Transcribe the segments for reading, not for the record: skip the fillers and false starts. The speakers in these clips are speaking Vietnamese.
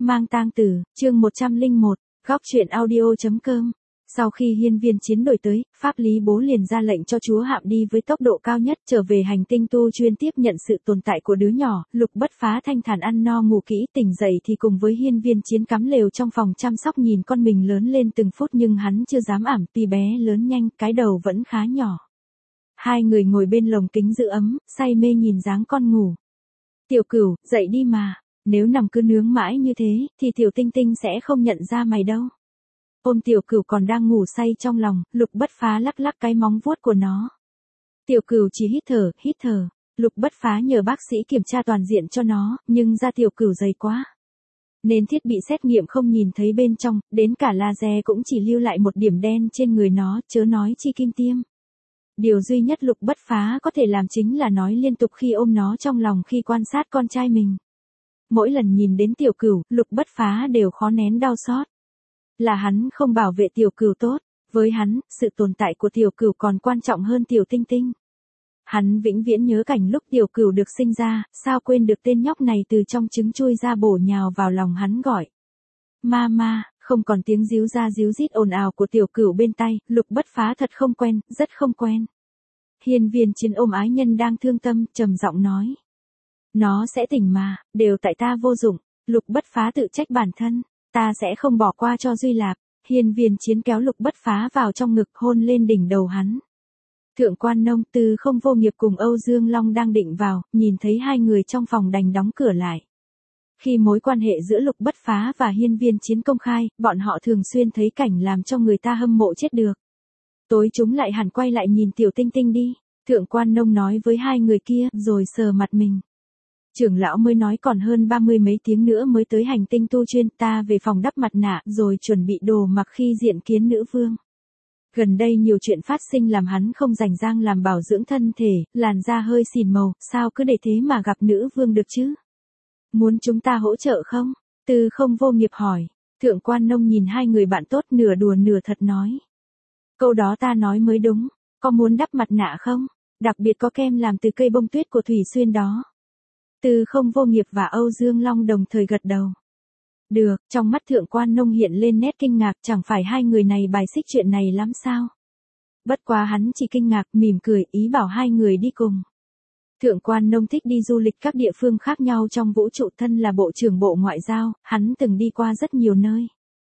Mang tang tử, chương 101, góc truyện audio.com. Sau khi hiên viên chiến đổi tới, Pháp Lý Bố liền ra lệnh cho chúa Hạm đi với tốc độ cao nhất trở về hành tinh tu chuyên tiếp nhận sự tồn tại của đứa nhỏ. Lục Bất Phá thanh thản ăn no ngủ kỹ, tỉnh dậy thì cùng với hiên viên chiến cắm lều trong phòng chăm sóc nhìn con mình lớn lên từng phút, nhưng hắn chưa dám ẵm, tuy bé lớn nhanh, cái đầu vẫn khá nhỏ. Hai người ngồi bên lồng kính giữ ấm, say mê nhìn dáng con ngủ. Tiểu Cửu, dậy đi mà, nếu nằm cứ nướng mãi như thế, thì Tiểu Tinh Tinh sẽ không nhận ra mày đâu. Ôm Tiểu Cửu còn đang ngủ say trong lòng, Lục Bất Phá lắc lắc cái móng vuốt của nó. Tiểu Cửu chỉ hít thở. Lục Bất Phá nhờ bác sĩ kiểm tra toàn diện cho nó, nhưng da Tiểu Cửu dày quá, nên thiết bị xét nghiệm không nhìn thấy bên trong, đến cả laser cũng chỉ lưu lại một điểm đen trên người nó, chớ nói chi kim tiêm. Điều duy nhất Lục Bất Phá có thể làm chính là nói liên tục khi ôm nó trong lòng khi quan sát con trai mình. Mỗi lần nhìn đến Tiểu Cửu, Lục Bất Phá đều khó nén đau xót. Là hắn không bảo vệ Tiểu Cửu tốt, với hắn, sự tồn tại của Tiểu Cửu còn quan trọng hơn Tiểu Tinh Tinh. Hắn vĩnh viễn nhớ cảnh lúc Tiểu Cửu được sinh ra, sao quên được tên nhóc này từ trong trứng chui ra bổ nhào vào lòng hắn gọi. Mama, không còn tiếng ríu ra ríu rít ồn ào của Tiểu Cửu bên tai, Lục Bất Phá thật không quen, rất không quen. Hiên viên chiến ôm ái nhân đang thương tâm, trầm giọng nói. Nó sẽ tỉnh mà, đều tại ta vô dụng. Lục Bất Phá tự trách bản thân, ta sẽ không bỏ qua cho Duy Lạp. Hiên viên chiến kéo Lục Bất Phá vào trong ngực, hôn lên đỉnh đầu hắn. Thượng quan Nông, Tư Không Vô Nghiệp cùng Âu Dương Long đang định vào, nhìn thấy hai người trong phòng đành đóng cửa lại. Khi mối quan hệ giữa Lục Bất Phá và hiên viên chiến công khai, bọn họ thường xuyên thấy cảnh làm cho người ta hâm mộ chết được. Tối chúng lại hẳn quay lại nhìn Tiểu Tinh Tinh đi. Thượng quan Nông nói với hai người kia, rồi sờ mặt mình. Trưởng lão mới nói còn hơn 30 mấy tiếng nữa mới tới hành tinh tu chuyên, ta về phòng đắp mặt nạ rồi chuẩn bị đồ mặc khi diện kiến nữ vương. Gần đây nhiều chuyện phát sinh làm hắn không rảnh rang làm bảo dưỡng thân thể, làn da hơi xỉn màu, sao cứ để thế mà gặp nữ vương được chứ? Muốn chúng ta hỗ trợ không? Tư Không Vô Nghiệp hỏi. Thượng quan Nông nhìn hai người bạn tốt nửa đùa nửa thật nói. Câu đó ta nói mới đúng, có muốn đắp mặt nạ không? Đặc biệt có kem làm từ cây bông tuyết của Thủy Xuyên đó. Tư Không Vô Nghiệp và Âu Dương Long đồng thời gật đầu. Được, trong mắt Thượng quan Nông hiện lên nét kinh ngạc, chẳng phải hai người này bài xích chuyện này lắm sao? Bất quá hắn chỉ kinh ngạc, mỉm cười, ý bảo hai người đi cùng. Thượng quan Nông thích đi du lịch các địa phương khác nhau trong vũ trụ, thân là bộ trưởng bộ ngoại giao, hắn từng đi qua rất nhiều nơi.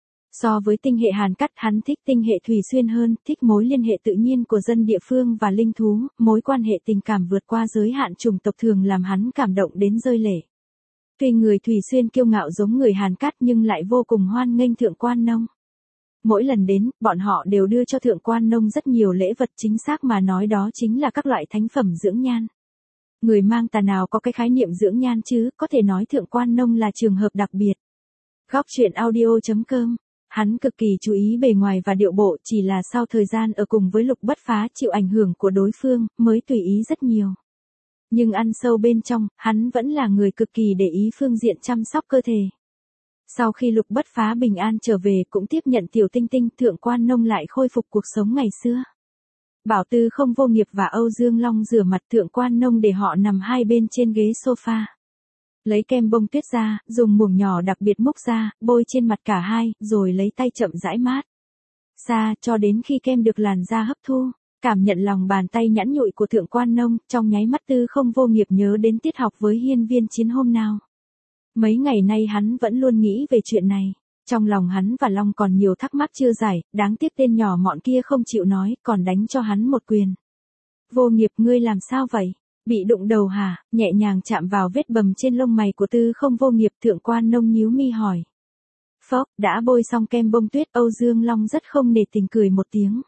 So với tinh hệ Hàn Cắt, hắn thích tinh hệ Thủy Xuyên hơn, thích mối liên hệ tự nhiên của dân địa phương và linh thú, mối quan hệ tình cảm vượt qua giới hạn chủng tộc thường làm hắn cảm động đến rơi lệ. Tuy người Thủy Xuyên kiêu ngạo giống người Hàn Cắt nhưng lại vô cùng hoan nghênh Thượng quan Nông. Mỗi lần đến, bọn họ đều đưa cho Thượng quan Nông rất nhiều lễ vật, chính xác mà nói đó chính là các loại thánh phẩm dưỡng nhan. Người mang tà nào có cái khái niệm dưỡng nhan chứ, có thể nói Thượng quan Nông là trường hợp đặc biệt. Góc truyện audio.com. Hắn cực kỳ chú ý bề ngoài và điệu bộ, chỉ là sau thời gian ở cùng với Lục Bất Phá chịu ảnh hưởng của đối phương, mới tùy ý rất nhiều. Nhưng ăn sâu bên trong, hắn vẫn là người cực kỳ để ý phương diện chăm sóc cơ thể. Sau khi Lục Bất Phá bình an trở về cũng tiếp nhận Tiểu Tinh Tinh, Thượng quan Nông lại khôi phục cuộc sống ngày xưa. Bảo Tư Không Vô Nghiệp và Âu Dương Long rửa mặt, Thượng quan Nông để họ nằm hai bên trên ghế sofa. Lấy kem bông tuyết ra, dùng muỗng nhỏ đặc biệt múc ra, bôi trên mặt cả hai, rồi lấy tay chậm rãi mát xa cho đến khi kem được làn da hấp thu. Cảm nhận lòng bàn tay nhẵn nhụi của Thượng quan Nông, trong nháy mắt Tư Không Vô Nghiệp nhớ đến tiết học với hiên viên chiến hôm nào. Mấy ngày nay hắn vẫn luôn nghĩ về chuyện này. Trong lòng hắn và Long còn nhiều thắc mắc chưa giải, đáng tiếc tên nhỏ mọn kia không chịu nói, còn đánh cho hắn một quyền. Vô Nghiệp, ngươi làm sao vậy? Bị đụng đầu hả? Nhẹ nhàng chạm vào vết bầm trên lông mày của Tư Không Vô Nghiệp, Thượng quan Nông nhíu mi hỏi. Phốc, đã bôi xong kem bông tuyết, Âu Dương Long rất không nể tình cười một tiếng.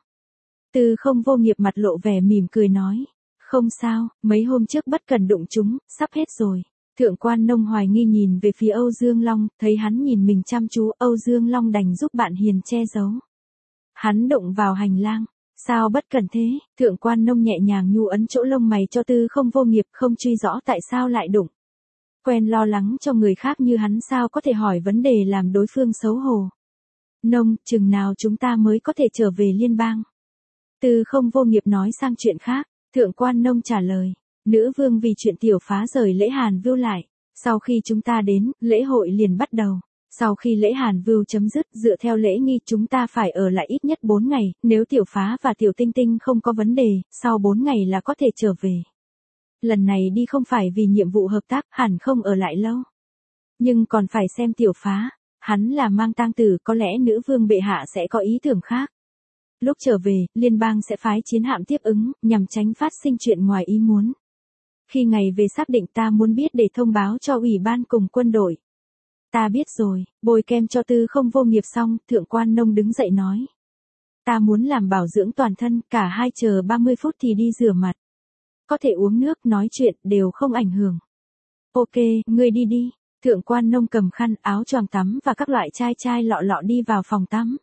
Tư Không Vô Nghiệp mặt lộ vẻ mỉm cười nói. Không sao, mấy hôm trước bất cần đụng chúng, sắp hết rồi. Thượng quan Nông hoài nghi nhìn về phía Âu Dương Long, thấy hắn nhìn mình chăm chú, Âu Dương Long đành giúp bạn hiền che giấu. Hắn đụng vào hành lang. Sao bất cần thế? Thượng quan Nông nhẹ nhàng nhu ấn chỗ lông mày cho Tư Không Vô Nghiệp, không truy rõ tại sao lại đụng. Quen lo lắng cho người khác như hắn sao có thể hỏi vấn đề làm đối phương xấu hổ. Nông, chừng nào chúng ta mới có thể trở về liên bang? Tư Không Vô Nghiệp nói sang chuyện khác. Thượng quan Nông trả lời. Nữ vương vì chuyện tiểu phá rời lễ Hàn Vưu lại. Sau khi chúng ta đến, lễ hội liền bắt đầu. Sau khi lễ Hàn Vưu chấm dứt, dựa theo lễ nghi chúng ta phải ở lại ít nhất 4 ngày, nếu Tiểu Phá và Tiểu Tinh Tinh không có vấn đề, sau 4 ngày là có thể trở về. Lần này đi không phải vì nhiệm vụ hợp tác, hẳn không ở lại lâu. Nhưng còn phải xem Tiểu Phá, hắn là mang tang tử, có lẽ nữ vương bệ hạ sẽ có ý tưởng khác. Lúc trở về, liên bang sẽ phái chiến hạm tiếp ứng, nhằm tránh phát sinh chuyện ngoài ý muốn. Khi ngày về xác định ta muốn biết để thông báo cho ủy ban cùng quân đội. Ta biết rồi, bôi kem cho Tư Không Vô Nghiệp xong, Thượng Quan Nông đứng dậy nói. Ta muốn làm bảo dưỡng toàn thân, cả hai chờ 30 phút thì đi rửa mặt. Có thể uống nước, nói chuyện, đều không ảnh hưởng. Ok, ngươi đi đi. Thượng Quan Nông cầm khăn, áo choàng tắm và các loại chai lọ lọ đi vào phòng tắm.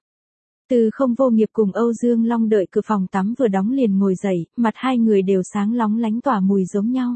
Tư Không Vô Nghiệp cùng Âu Dương Long đợi cửa phòng tắm vừa đóng liền ngồi dậy, mặt hai người đều sáng lóng lánh tỏa mùi giống nhau.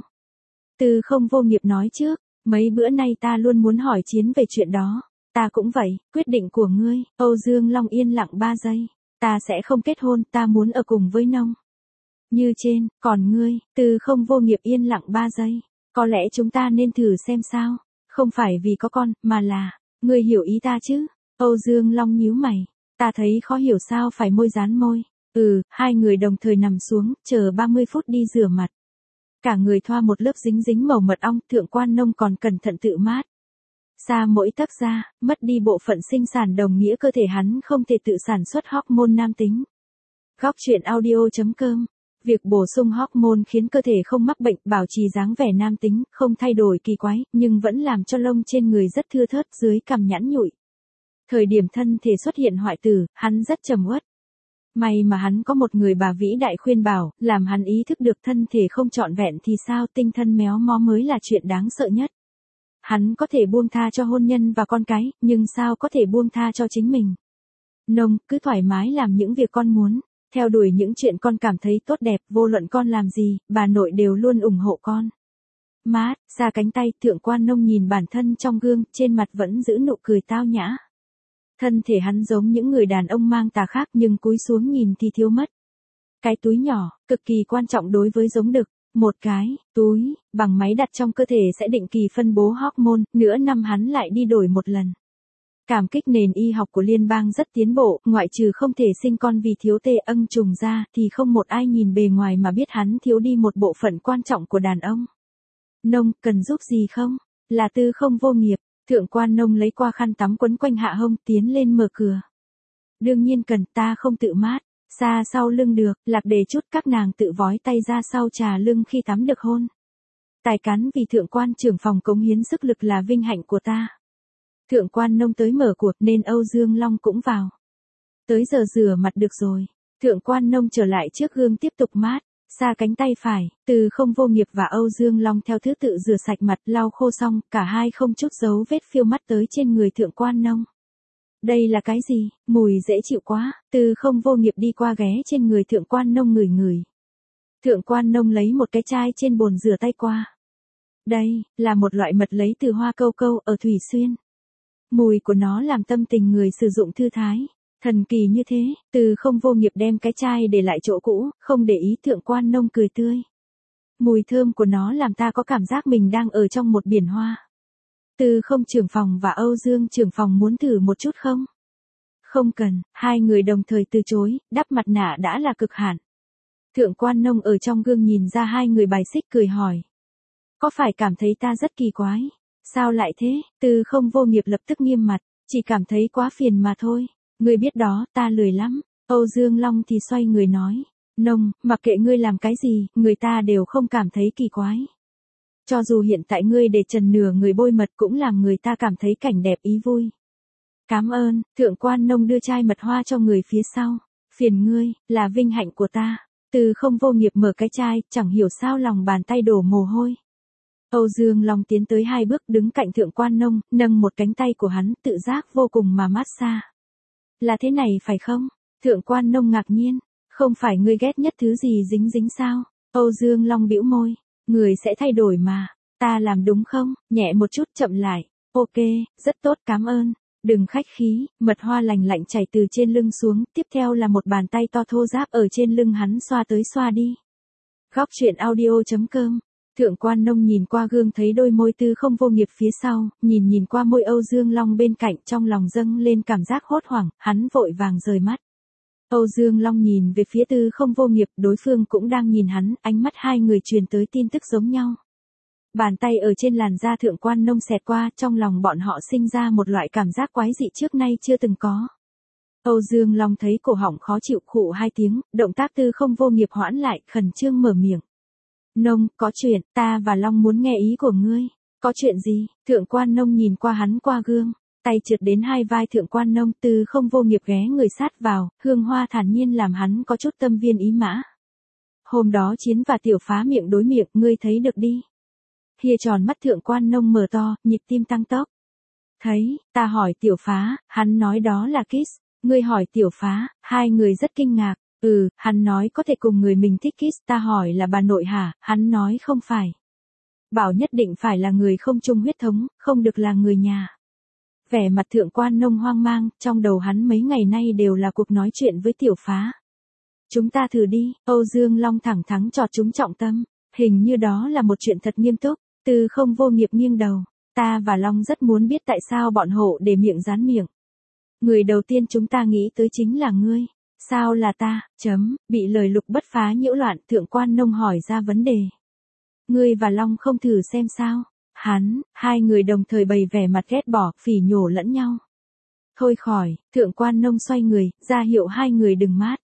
Tư Không Vô Nghiệp nói trước, mấy bữa nay ta luôn muốn hỏi Chiến về chuyện đó. Ta cũng vậy, quyết định của ngươi. Âu Dương Long yên lặng 3 giây. Ta sẽ không kết hôn, ta muốn ở cùng với Nông. Như trên, còn ngươi, Tư Không Vô Nghiệp yên lặng 3 giây. Có lẽ chúng ta nên thử xem sao. Không phải vì có con, mà là, ngươi hiểu ý ta chứ? Âu Dương Long nhíu mày. Ta thấy khó hiểu sao phải môi dán môi. Hai người đồng thời nằm xuống, chờ 30 phút đi rửa mặt. Cả người thoa một lớp dính dính màu mật ong, Thượng Quan Nông còn cẩn thận tự mát. Xa mỗi tấc da, mất đi bộ phận sinh sản đồng nghĩa cơ thể hắn không thể tự sản xuất hormone nam tính. Góc truyện audio.com. Việc bổ sung hormone khiến cơ thể không mắc bệnh, bảo trì dáng vẻ nam tính, không thay đổi kỳ quái, nhưng vẫn làm cho lông trên người rất thưa thớt, dưới cằm nhẵn nhụi. Thời điểm thân thể xuất hiện hoại tử, hắn rất trầm uất. May mà hắn có một người bà vĩ đại khuyên bảo, làm hắn ý thức được thân thể không trọn vẹn thì sao, tinh thần méo mó mới là chuyện đáng sợ nhất. Hắn có thể buông tha cho hôn nhân và con cái, nhưng sao có thể buông tha cho chính mình. Nông, cứ thoải mái làm những việc con muốn, theo đuổi những chuyện con cảm thấy tốt đẹp, vô luận con làm gì, bà nội đều luôn ủng hộ con. Mát, xa cánh tay, Thượng Quan Nông nhìn bản thân trong gương, trên mặt vẫn giữ nụ cười tao nhã. Thân thể hắn giống những người đàn ông mang tà khác nhưng cúi xuống nhìn thì thiếu mất. Cái túi nhỏ, cực kỳ quan trọng đối với giống đực. Một cái, túi, bằng máy đặt trong cơ thể sẽ định kỳ phân bố hormone, nửa năm hắn lại đi đổi một lần. Cảm kích nền y học của liên bang rất tiến bộ, ngoại trừ không thể sinh con vì thiếu tê âng trùng ra, thì không một ai nhìn bề ngoài mà biết hắn thiếu đi một bộ phận quan trọng của đàn ông. Nông, cần giúp gì không? Là Tư Không Vô Nghiệp. Thượng Quan Nông lấy qua khăn tắm quấn quanh hạ hông, tiến lên mở cửa. Đương nhiên cần, ta không tự mát. Xa sau lưng được, Lạc Đề chút các nàng tự vói tay ra sau trà lưng khi tắm được hôn. Tài cán vì Thượng Quan trưởng phòng cống hiến sức lực là vinh hạnh của ta. Thượng Quan Nông tới mở cuộc nên Âu Dương Long cũng vào. Tới giờ rửa mặt được rồi. Thượng Quan Nông trở lại trước gương tiếp tục mát. Xa cánh tay phải, Tư Không Vô Nghiệp và Âu Dương Long theo thứ tự rửa sạch mặt, lau khô xong, cả hai không chút dấu vết phiêu mắt tới trên người Thượng Quan Nông. Đây là cái gì, mùi dễ chịu quá, Tư Không Vô Nghiệp đi qua ghé trên người Thượng Quan Nông ngửi ngửi. Thượng Quan Nông lấy một cái chai trên bồn rửa tay qua. Đây, là một loại mật lấy từ hoa câu câu ở Thủy Xuyên. Mùi của nó làm tâm tình người sử dụng thư thái. Thần kỳ như thế, Tư Không Vô Nghiệp đem cái chai để lại chỗ cũ, không để ý. Thượng Quan Nông cười tươi. Mùi thơm của nó làm ta có cảm giác mình đang ở trong một biển hoa. Tư Không trưởng phòng và Âu Dương trưởng phòng muốn thử một chút không? Không cần, hai người đồng thời từ chối, đắp mặt nạ đã là cực hạn. Thượng Quan Nông ở trong gương nhìn ra hai người bài xích cười hỏi. Có phải cảm thấy ta rất kỳ quái? Sao lại thế? Tư Không Vô Nghiệp lập tức nghiêm mặt, chỉ cảm thấy quá phiền mà thôi. Ngươi biết đó, ta lười lắm. Âu Dương Long thì xoay người nói. Nông, mặc kệ ngươi làm cái gì, người ta đều không cảm thấy kỳ quái. Cho dù hiện tại ngươi để trần nửa người bôi mật cũng làm người ta cảm thấy cảnh đẹp ý vui. Cảm ơn, Thượng Quan Nông đưa chai mật hoa cho người phía sau. Phiền ngươi, là vinh hạnh của ta. Tư Không Vô Nghiệp mở cái chai, chẳng hiểu sao lòng bàn tay đổ mồ hôi. Âu Dương Long tiến tới 2 bước đứng cạnh Thượng Quan Nông, nâng một cánh tay của hắn, tự giác vô cùng mà mát xa. Là thế này phải không? Thượng Quan Nông ngạc nhiên. Không phải ngươi ghét nhất thứ gì dính dính sao? Âu Dương Long bĩu môi. Người sẽ thay đổi mà. Ta làm đúng không? Nhẹ một chút chậm lại. Ok, rất tốt cảm ơn. Đừng khách khí, mật hoa lành lạnh chảy từ trên lưng xuống. Tiếp theo là một bàn tay to thô ráp ở trên lưng hắn xoa tới xoa đi. Góc truyện audio.com Thượng Quan Nông nhìn qua gương thấy đôi môi Tư Không Vô Nghiệp phía sau, nhìn qua môi Âu Dương Long bên cạnh, trong lòng dâng lên cảm giác hốt hoảng, hắn vội vàng rời mắt. Âu Dương Long nhìn về phía Tư Không Vô Nghiệp, đối phương cũng đang nhìn hắn, ánh mắt hai người truyền tới tin tức giống nhau. Bàn tay ở trên làn da Thượng Quan Nông xẹt qua, trong lòng bọn họ sinh ra một loại cảm giác quái dị trước nay chưa từng có. Âu Dương Long thấy cổ họng khó chịu, khụ hai tiếng, động tác Tư Không Vô Nghiệp hoãn lại, khẩn trương mở miệng. Nông, có chuyện, ta và Long muốn nghe ý của ngươi. Có chuyện gì? Thượng Quan Nông nhìn qua hắn qua gương, tay trượt đến hai vai Thượng Quan Nông, Tư Không Vô Nghiệp ghé người sát vào, hương hoa thản nhiên làm hắn có chút tâm viên ý mã. Hôm đó Chiến và Tiểu Phá miệng đối miệng, ngươi thấy được đi. Hia tròn mắt Thượng Quan Nông mở to, nhịp tim tăng tốc. Thấy, ta hỏi Tiểu Phá, hắn nói đó là kiss. Ngươi hỏi Tiểu Phá, hai người rất kinh ngạc. Hắn nói có thể cùng người mình thích kiss, ta hỏi là bà nội hả, hắn nói không phải. Bảo nhất định phải là người không chung huyết thống, không được là người nhà. Vẻ mặt Thượng Quan Nông hoang mang, trong đầu hắn mấy ngày nay đều là cuộc nói chuyện với Tiểu Phá. Chúng ta thử đi, Âu Dương Long thẳng thắn chọt chúng trọng tâm, hình như đó là một chuyện thật nghiêm túc. Tư Không Vô Nghiệp nghiêng đầu, ta và Long rất muốn biết tại sao bọn hộ để miệng dán miệng. Người đầu tiên chúng ta nghĩ tới chính là ngươi. Sao là ta, bị lời Lục Bất Phá nhiễu loạn, Thượng Quan Nông hỏi ra vấn đề. Ngươi và Long không thử xem sao? Hai người đồng thời bày vẻ mặt ghét bỏ, phỉ nhổ lẫn nhau. Thôi khỏi, Thượng Quan Nông xoay người, ra hiệu hai người đừng mát.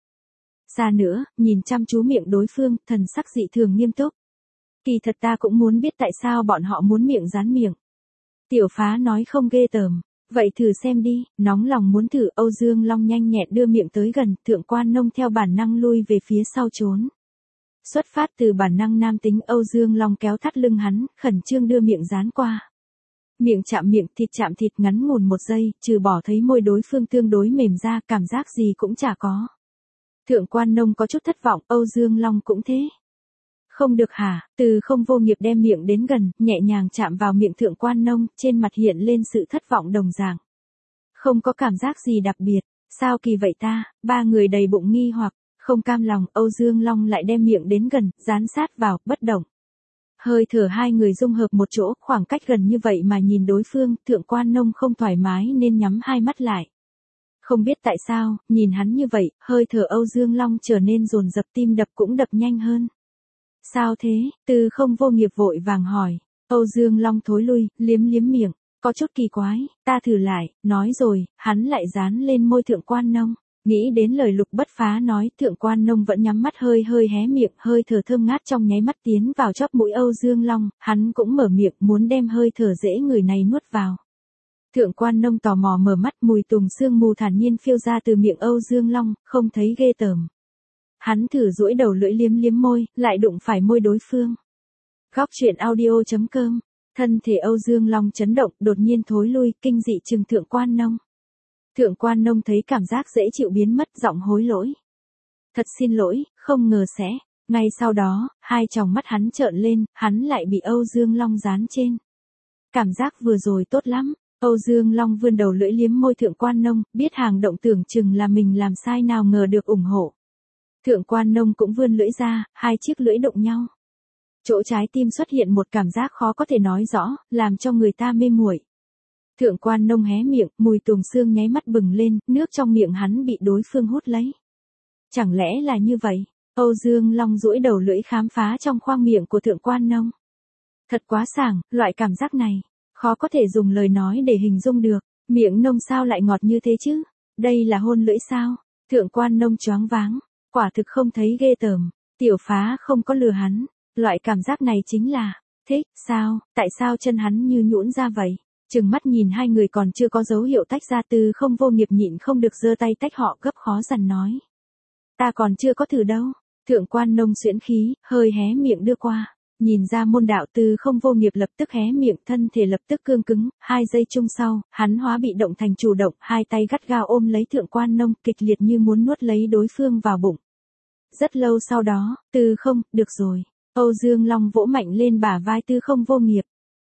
Xa nữa, nhìn chăm chú miệng đối phương, thần sắc dị thường nghiêm túc. Kỳ thật ta cũng muốn biết tại sao bọn họ muốn miệng dán miệng. Tiểu Phá nói không ghê tởm. Vậy thử xem đi, nóng lòng muốn thử. Âu Dương Long nhanh nhẹn đưa miệng tới gần, Thượng Quan Nông theo bản năng lui về phía sau trốn. Xuất phát từ bản năng nam tính, Âu Dương Long kéo thắt lưng hắn, khẩn trương đưa miệng dán qua. Miệng chạm thịt ngắn ngủn một giây, trừ bỏ thấy môi đối phương tương đối mềm ra, cảm giác gì cũng chả có. Thượng Quan Nông có chút thất vọng, Âu Dương Long cũng thế. Không được hả? Tư Không Vô Nghiệp đem miệng đến gần, nhẹ nhàng chạm vào miệng Thượng Quan Nông, trên mặt hiện lên sự thất vọng đồng dạng. Không có cảm giác gì đặc biệt, sao kỳ vậy ta? Ba người đầy bụng nghi hoặc, không cam lòng, Âu Dương Long lại đem miệng đến gần, dán sát vào, bất động. Hơi thở hai người dung hợp một chỗ, khoảng cách gần như vậy mà nhìn đối phương, Thượng Quan Nông không thoải mái nên nhắm hai mắt lại. Không biết tại sao, nhìn hắn như vậy, hơi thở Âu Dương Long trở nên dồn dập, tim đập cũng đập nhanh hơn. Sao thế? Tư Không Vô Nghiệp vội vàng hỏi. Âu Dương Long thối lui, liếm miệng, có chút kỳ quái, ta thử lại, nói rồi, hắn lại dán lên môi Thượng Quan Nông. Nghĩ đến lời Lục Bất Phá nói, Thượng Quan Nông vẫn nhắm mắt hơi hé miệng, hơi thở thơm ngát trong nháy mắt tiến vào chóp mũi Âu Dương Long, hắn cũng mở miệng muốn đem hơi thở dễ người này nuốt vào. Thượng Quan Nông tò mò mở mắt, mùi tùng sương mù thản nhiên phiêu ra từ miệng Âu Dương Long, không thấy ghê tởm. Hắn thử duỗi đầu lưỡi liếm môi, lại đụng phải môi đối phương. Góc truyện audio.com. Thân thể Âu Dương Long chấn động, đột nhiên thối lui, kinh dị trừng Thượng Quan Nông. Thượng Quan Nông thấy cảm giác dễ chịu biến mất, giọng hối lỗi. Thật xin lỗi, không ngờ sẽ. Ngay sau đó, hai tròng mắt hắn trợn lên, hắn lại bị Âu Dương Long dán trên. Cảm giác vừa rồi tốt lắm. Âu Dương Long vươn đầu lưỡi liếm môi Thượng Quan Nông, biết hàng động tưởng chừng là mình làm sai, nào ngờ được ủng hộ. Thượng Quan Nông cũng vươn lưỡi ra, hai chiếc lưỡi đụng nhau. Chỗ trái tim xuất hiện một cảm giác khó có thể nói rõ, làm cho người ta mê muội. Thượng Quan Nông hé miệng, mùi tùng sương nháy mắt bừng lên, nước trong miệng hắn bị đối phương hút lấy. Chẳng lẽ là như vậy? Âu Dương Long duỗi đầu lưỡi khám phá trong khoang miệng của Thượng Quan Nông. Thật quá sảng, loại cảm giác này, khó có thể dùng lời nói để hình dung được. Miệng Nông sao lại ngọt như thế chứ? Đây là hôn lưỡi sao? Thượng Quan Nông choáng váng, quả thực không thấy ghê tởm. Tiểu Phá không có lừa hắn, loại cảm giác này chính là thích. Sao? Tại sao chân hắn như nhũn ra vậy? Trừng mắt nhìn hai người còn chưa có dấu hiệu tách ra, Tư Không Vô Nghiệp nhịn không được giơ tay tách họ, gấp khó dằn nói. Ta còn chưa có thử đâu. Thượng Quan Nông xuyễn khí, hơi hé miệng đưa qua. Nhìn ra môn đạo, Tư Không Vô Nghiệp lập tức hé miệng, thân thể lập tức cương cứng, 2 giây chung sau, hắn hóa bị động thành chủ động, hai tay gắt gao ôm lấy Thượng Quan Nông, kịch liệt như muốn nuốt lấy đối phương vào bụng. Rất lâu sau đó, được rồi. Âu Dương Long vỗ mạnh lên bả vai Tư Không Vô Nghiệp.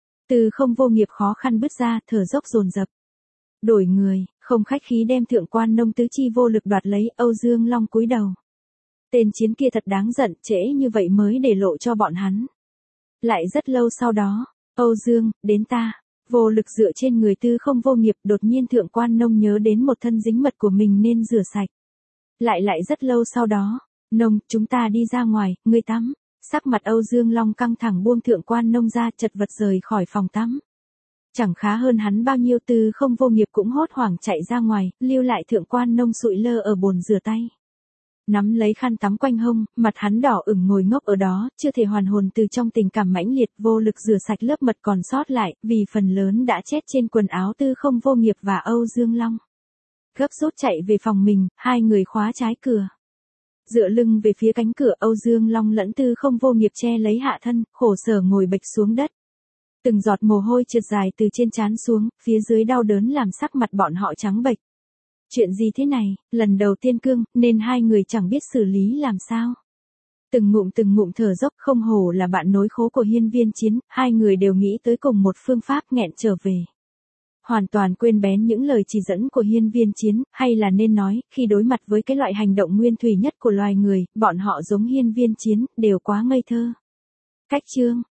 Tư Không Vô Nghiệp khó khăn bứt ra, thở dốc dồn dập. Đổi người, không khách khí đem Thượng Quan Nông tứ chi vô lực đoạt lấy. Âu Dương Long cúi đầu. Tên Chiến kia thật đáng giận, trễ như vậy mới để lộ cho bọn hắn. Lại rất lâu sau đó, Âu Dương, đến ta. Vô lực dựa trên người Tư Không Vô Nghiệp, đột nhiên Thượng Quan Nông nhớ đến một thân dính mật của mình nên rửa sạch. Lại rất lâu sau đó, Nông, chúng ta đi ra ngoài, ngươi tắm. Sắc mặt Âu Dương Long căng thẳng buông Thượng Quan Nông ra, chật vật rời khỏi phòng tắm. Chẳng khá hơn hắn bao nhiêu, Tư Không Vô Nghiệp cũng hốt hoảng chạy ra ngoài, lưu lại Thượng Quan Nông sụi lơ ở bồn rửa tay. Nắm lấy khăn tắm quanh hông, mặt hắn đỏ ửng ngồi ngốc ở đó, chưa thể hoàn hồn từ trong tình cảm mãnh liệt, vô lực rửa sạch lớp mật còn sót lại, vì phần lớn đã chết trên quần áo Tư Không Vô Nghiệp và Âu Dương Long. Gấp rút chạy về phòng mình, hai người khóa trái cửa. Dựa lưng về phía cánh cửa, Âu Dương Long lẫn Tư Không Vô Nghiệp che lấy hạ thân, khổ sở ngồi bệt xuống đất. Từng giọt mồ hôi trượt dài từ trên trán xuống, phía dưới đau đớn làm sắc mặt bọn họ trắng bệch. Chuyện gì thế này, lần đầu tiên cương, nên hai người chẳng biết xử lý làm sao. Từng ngụm thở dốc, không hổ là bạn nối khố của Hiên Viên Chiến, hai người đều nghĩ tới cùng một phương pháp nghẹn trở về. Hoàn toàn quên bén những lời chỉ dẫn của Hiên Viên Chiến, hay là nên nói, khi đối mặt với cái loại hành động nguyên thủy nhất của loài người, bọn họ giống Hiên Viên Chiến, đều quá ngây thơ. Cách chương